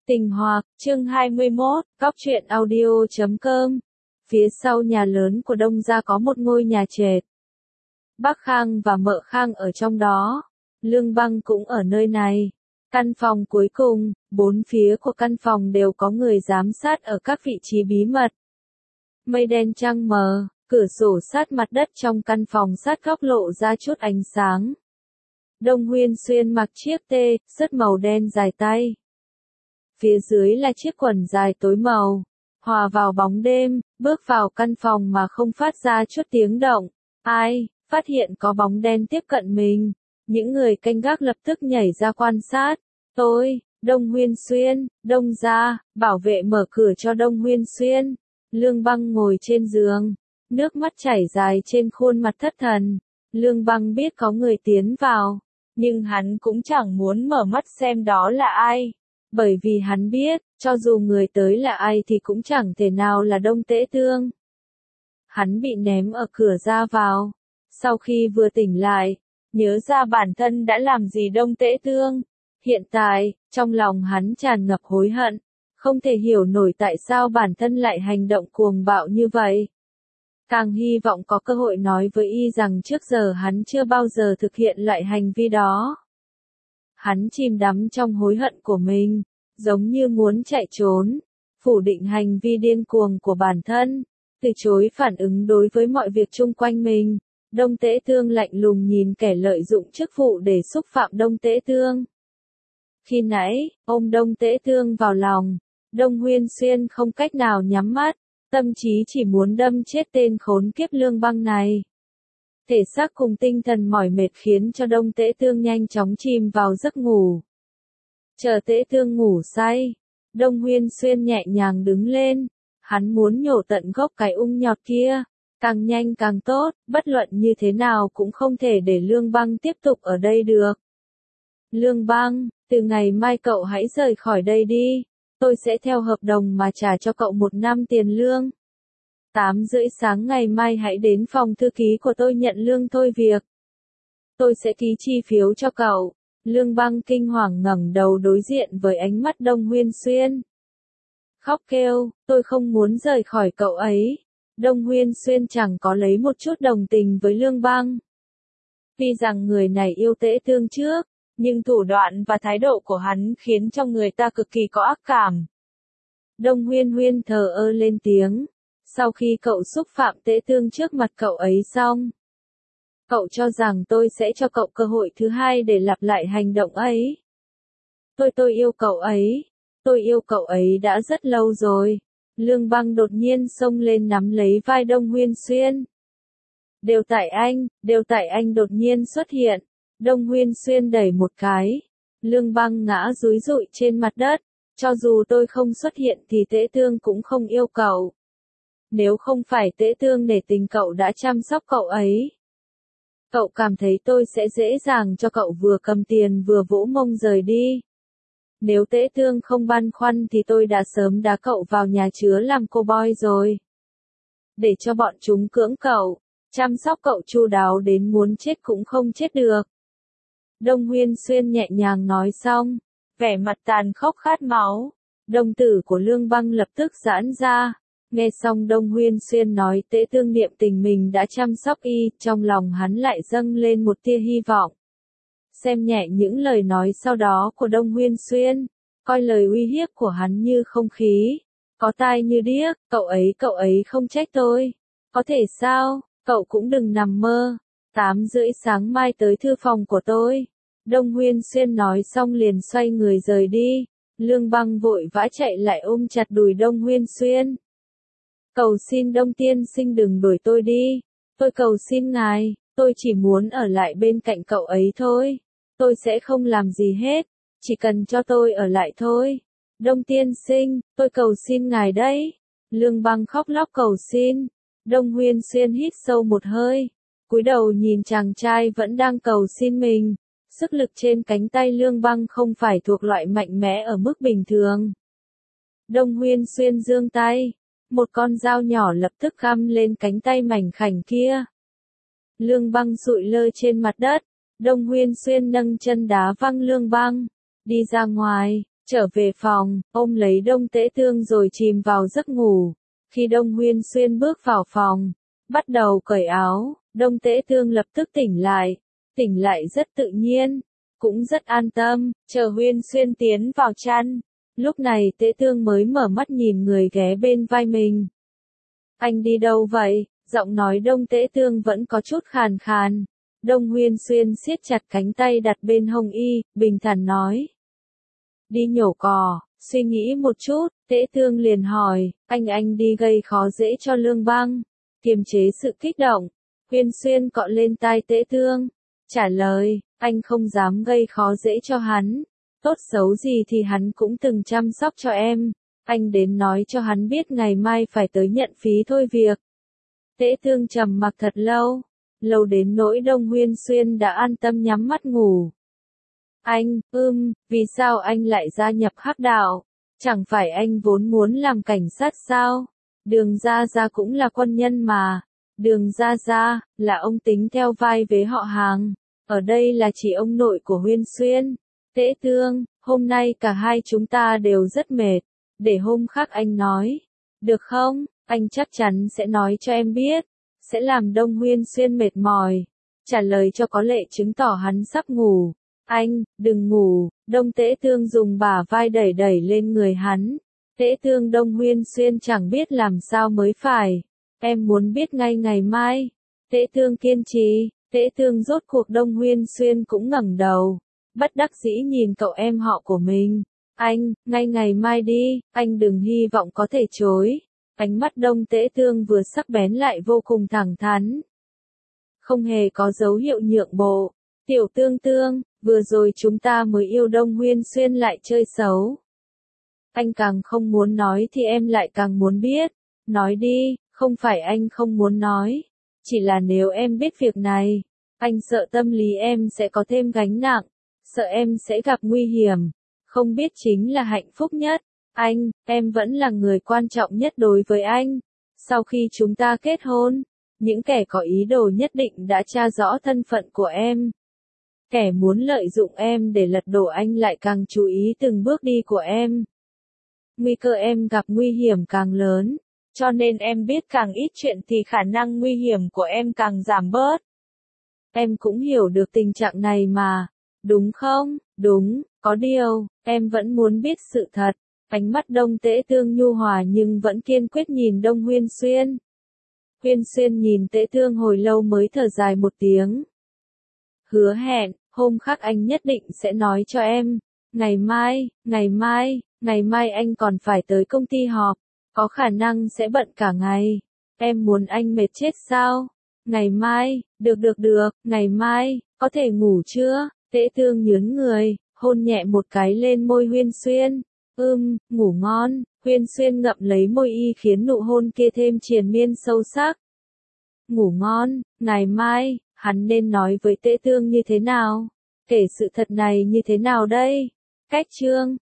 Tình Hoặc, chương 21, Cóc truyện audio.com. Phía sau nhà lớn của Đông gia có một ngôi nhà trệt. Bác Khang và Mợ Khang ở trong đó. Lương Băng cũng ở nơi này. Căn phòng cuối cùng, bốn phía của căn phòng đều có người giám sát ở các vị trí bí mật. Mây đen trăng mờ, cửa sổ sát mặt đất trong căn phòng sát góc lộ ra chút ánh sáng. Đông Huyên Xuyên mặc chiếc tê, sứt màu đen dài tay. Phía dưới là chiếc quần dài tối màu, hòa vào bóng đêm, bước vào căn phòng mà không phát ra chút tiếng động. Ai, phát hiện có bóng đen tiếp cận mình. Những người canh gác lập tức nhảy ra quan sát. Tôi, Đông Huyên Xuyên, Đông gia, bảo vệ mở cửa cho Đông Huyên Xuyên. Lương Băng ngồi trên giường, nước mắt chảy dài trên khuôn mặt thất thần. Lương Băng biết có người tiến vào, nhưng hắn cũng chẳng muốn mở mắt xem đó là ai. Bởi vì hắn biết, cho dù người tới là ai thì cũng chẳng thể nào là Đông Tễ Tương. Hắn bị ném ở cửa ra vào. Sau khi vừa tỉnh lại, nhớ ra bản thân đã làm gì Đông Tễ Tương. Hiện tại, trong lòng hắn tràn ngập hối hận, không thể hiểu nổi tại sao bản thân lại hành động cuồng bạo như vậy. Càng hy vọng có cơ hội nói với y rằng trước giờ hắn chưa bao giờ thực hiện loại hành vi đó. Hắn chìm đắm trong hối hận của mình, giống như muốn chạy trốn, phủ định hành vi điên cuồng của bản thân, từ chối phản ứng đối với mọi việc chung quanh mình. Đông Tễ Tương lạnh lùng nhìn kẻ lợi dụng chức vụ để xúc phạm Đông Tễ Tương. Khi nãy, ôm Đông Tễ Tương vào lòng, Đông Huyên Xuyên không cách nào nhắm mắt, tâm trí chỉ muốn đâm chết tên khốn kiếp Lương Băng này. Thể xác cùng tinh thần mỏi mệt khiến cho Đông Tễ Tương nhanh chóng chìm vào giấc ngủ. Chờ Tễ Tương ngủ say, Đông Huyên Xuyên nhẹ nhàng đứng lên, hắn muốn nhổ tận gốc cái ung nhọt kia, càng nhanh càng tốt, bất luận như thế nào cũng không thể để Lương Băng tiếp tục ở đây được. Lương Băng, từ ngày mai cậu hãy rời khỏi đây đi, tôi sẽ theo hợp đồng mà trả cho cậu 1 năm tiền lương. 8:30 sáng ngày mai hãy đến phòng thư ký của tôi nhận lương thôi việc. Tôi sẽ ký chi phiếu cho cậu. Lương Băng kinh hoàng ngẩng đầu đối diện với ánh mắt Đông Huyên Xuyên. Khóc kêu, tôi không muốn rời khỏi cậu ấy. Đông Huyên Xuyên chẳng có lấy một chút đồng tình với Lương Băng. Vì rằng người này yêu Tễ Tương trước, nhưng thủ đoạn và thái độ của hắn khiến cho người ta cực kỳ có ác cảm. Đông Huyên Huyên thờ ơ lên tiếng. Sau khi cậu xúc phạm Tễ Tương trước mặt cậu ấy xong, cậu cho rằng tôi sẽ cho cậu cơ hội thứ hai để lặp lại hành động ấy. Tôi yêu cậu ấy. Tôi yêu cậu ấy đã rất lâu rồi. Lương Băng đột nhiên xông lên nắm lấy vai Đông Huyên Xuyên. Đều tại anh đột nhiên xuất hiện. Đông Huyên Xuyên đẩy một cái. Lương Băng ngã dúi dụi trên mặt đất. Cho dù tôi không xuất hiện thì Tễ Tương cũng không yêu cậu. Nếu không phải Tễ Tương nể tình cậu đã chăm sóc cậu ấy. Cậu cảm thấy tôi sẽ dễ dàng cho cậu vừa cầm tiền vừa vỗ mông rời đi. Nếu Tễ Tương không băn khoăn thì tôi đã sớm đá cậu vào nhà chứa làm cô boy rồi. Để cho bọn chúng cưỡng cậu, chăm sóc cậu chu đáo đến muốn chết cũng không chết được. Đông Huyên Xuyên nhẹ nhàng nói xong, vẻ mặt tàn khốc khát máu. Đồng tử của Lương Băng lập tức giãn ra. Nghe xong Đông Huyên Xuyên nói Tễ Tương niệm tình mình đã chăm sóc y, trong lòng hắn lại dâng lên một tia hy vọng. Xem nhẹ những lời nói sau đó của Đông Huyên Xuyên, coi lời uy hiếp của hắn như không khí, có tai như điếc, cậu ấy không trách tôi. Có thể sao, cậu cũng đừng nằm mơ. 8:30 sáng mai tới thư phòng của tôi. Đông Huyên Xuyên nói xong liền xoay người rời đi. Lương Băng vội vã chạy lại ôm chặt đùi Đông Huyên Xuyên. Cầu xin Đông tiên sinh đừng đuổi tôi đi. Tôi cầu xin ngài, tôi chỉ muốn ở lại bên cạnh cậu ấy thôi. Tôi sẽ không làm gì hết, chỉ cần cho tôi ở lại thôi. Đông tiên sinh, tôi cầu xin ngài đấy. Lương Băng khóc lóc cầu xin. Đông Huyên Xuyên hít sâu một hơi, cúi đầu nhìn chàng trai vẫn đang cầu xin mình. Sức lực trên cánh tay Lương Băng không phải thuộc loại mạnh mẽ ở mức bình thường. Đông Huyên Xuyên giương tay. Một con dao nhỏ lập tức găm lên cánh tay mảnh khảnh kia. Lương Băng sụi lơ trên mặt đất. Đông Huyên Xuyên nâng chân đá văng Lương Băng. Đi ra ngoài, Trở về phòng, ôm lấy Đông Tế Tương rồi chìm vào giấc ngủ. Khi Đông Huyên Xuyên bước vào phòng, bắt đầu cởi áo, Đông Tế Tương lập tức tỉnh lại rất tự nhiên, cũng rất an tâm, chờ Huyên Xuyên tiến vào chăn. Lúc này Tế Tương mới mở mắt nhìn người ghé bên vai mình. Anh đi đâu vậy? Giọng nói Đông Tế Tương vẫn có chút khàn khàn. Đông Huyên Xuyên siết chặt cánh tay đặt bên hông y, bình thản nói. Đi nhổ cỏ, suy nghĩ một chút, Tế Tương liền hỏi, anh đi gây khó dễ cho Lương Băng. Kiềm chế sự kích động, Huyên Xuyên cọ lên tai Tế Tương, trả lời, anh không dám gây khó dễ cho hắn. Tốt xấu gì thì hắn cũng từng chăm sóc cho em. Anh đến nói cho hắn biết ngày mai phải tới nhận phí thôi việc. Tế Tương trầm mặc thật lâu, lâu đến nỗi Đông Huyên Xuyên đã an tâm nhắm mắt ngủ. Anh, vì sao anh lại gia nhập hắc đạo? Chẳng phải anh vốn muốn làm cảnh sát sao? Đường Gia Gia cũng là quân nhân mà. Đường Gia Gia, là ông tính theo vai vế họ hàng. Ở đây là chỉ ông nội của Huyên Xuyên. Tế Tương, hôm nay cả hai chúng ta đều rất mệt. Để hôm khác anh nói. Được không? Anh chắc chắn sẽ nói cho em biết. Sẽ làm Đông Huyên Xuyên mệt mỏi. Trả lời cho có lệ chứng tỏ hắn sắp ngủ. Anh, đừng ngủ. Đông Tế Tương dùng bả vai đẩy lên người hắn. Tế Tương Đông Huyên Xuyên chẳng biết làm sao mới phải. Em muốn biết ngay ngày mai. Tế Tương kiên trì. Tế Tương rốt cuộc Đông Huyên Xuyên cũng ngẩng đầu. Bất đắc dĩ nhìn cậu em họ của mình. Anh, ngay ngày mai đi, anh đừng hy vọng có thể chối. Ánh mắt Đông Tế Tương vừa sắc bén lại vô cùng thẳng thắn. Không hề có dấu hiệu nhượng bộ. Tiểu Tương Tương, vừa rồi chúng ta mới yêu Đông Huyên Xuyên lại chơi xấu. Anh càng không muốn nói thì em lại càng muốn biết. Nói đi, không phải anh không muốn nói. Chỉ là nếu em biết việc này, anh sợ tâm lý em sẽ có thêm gánh nặng. Sợ em sẽ gặp nguy hiểm. Không biết chính là hạnh phúc nhất. Anh, em vẫn là người quan trọng nhất đối với anh. Sau khi chúng ta kết hôn, những kẻ có ý đồ nhất định đã tra rõ thân phận của em. Kẻ muốn lợi dụng em để lật đổ anh lại càng chú ý từng bước đi của em. Nguy cơ em gặp nguy hiểm càng lớn, cho nên em biết càng ít chuyện thì khả năng nguy hiểm của em càng giảm bớt. Em cũng hiểu được tình trạng này mà, đúng không? Đúng, có điều, em vẫn muốn biết sự thật. Ánh mắt Đông Tế Tương nhu hòa nhưng vẫn kiên quyết nhìn Đông Huyên Xuyên. Huyên Xuyên nhìn Tế Tương hồi lâu mới thở dài một tiếng. Hứa hẹn, hôm khác anh nhất định sẽ nói cho em. Ngày mai anh còn phải tới công ty họp. Có khả năng sẽ bận cả ngày. Em muốn anh mệt chết sao? Ngày mai, được, ngày mai, có thể ngủ chưa? Tế Tương nhướng người, hôn nhẹ một cái lên môi Huyên Xuyên. Ngủ ngon. Huyên Xuyên ngậm lấy môi y khiến nụ hôn kia thêm triền miên sâu sắc. Ngủ ngon, ngày mai, hắn nên nói với Tế Tương như thế nào? Kể sự thật này như thế nào đây? Cách chương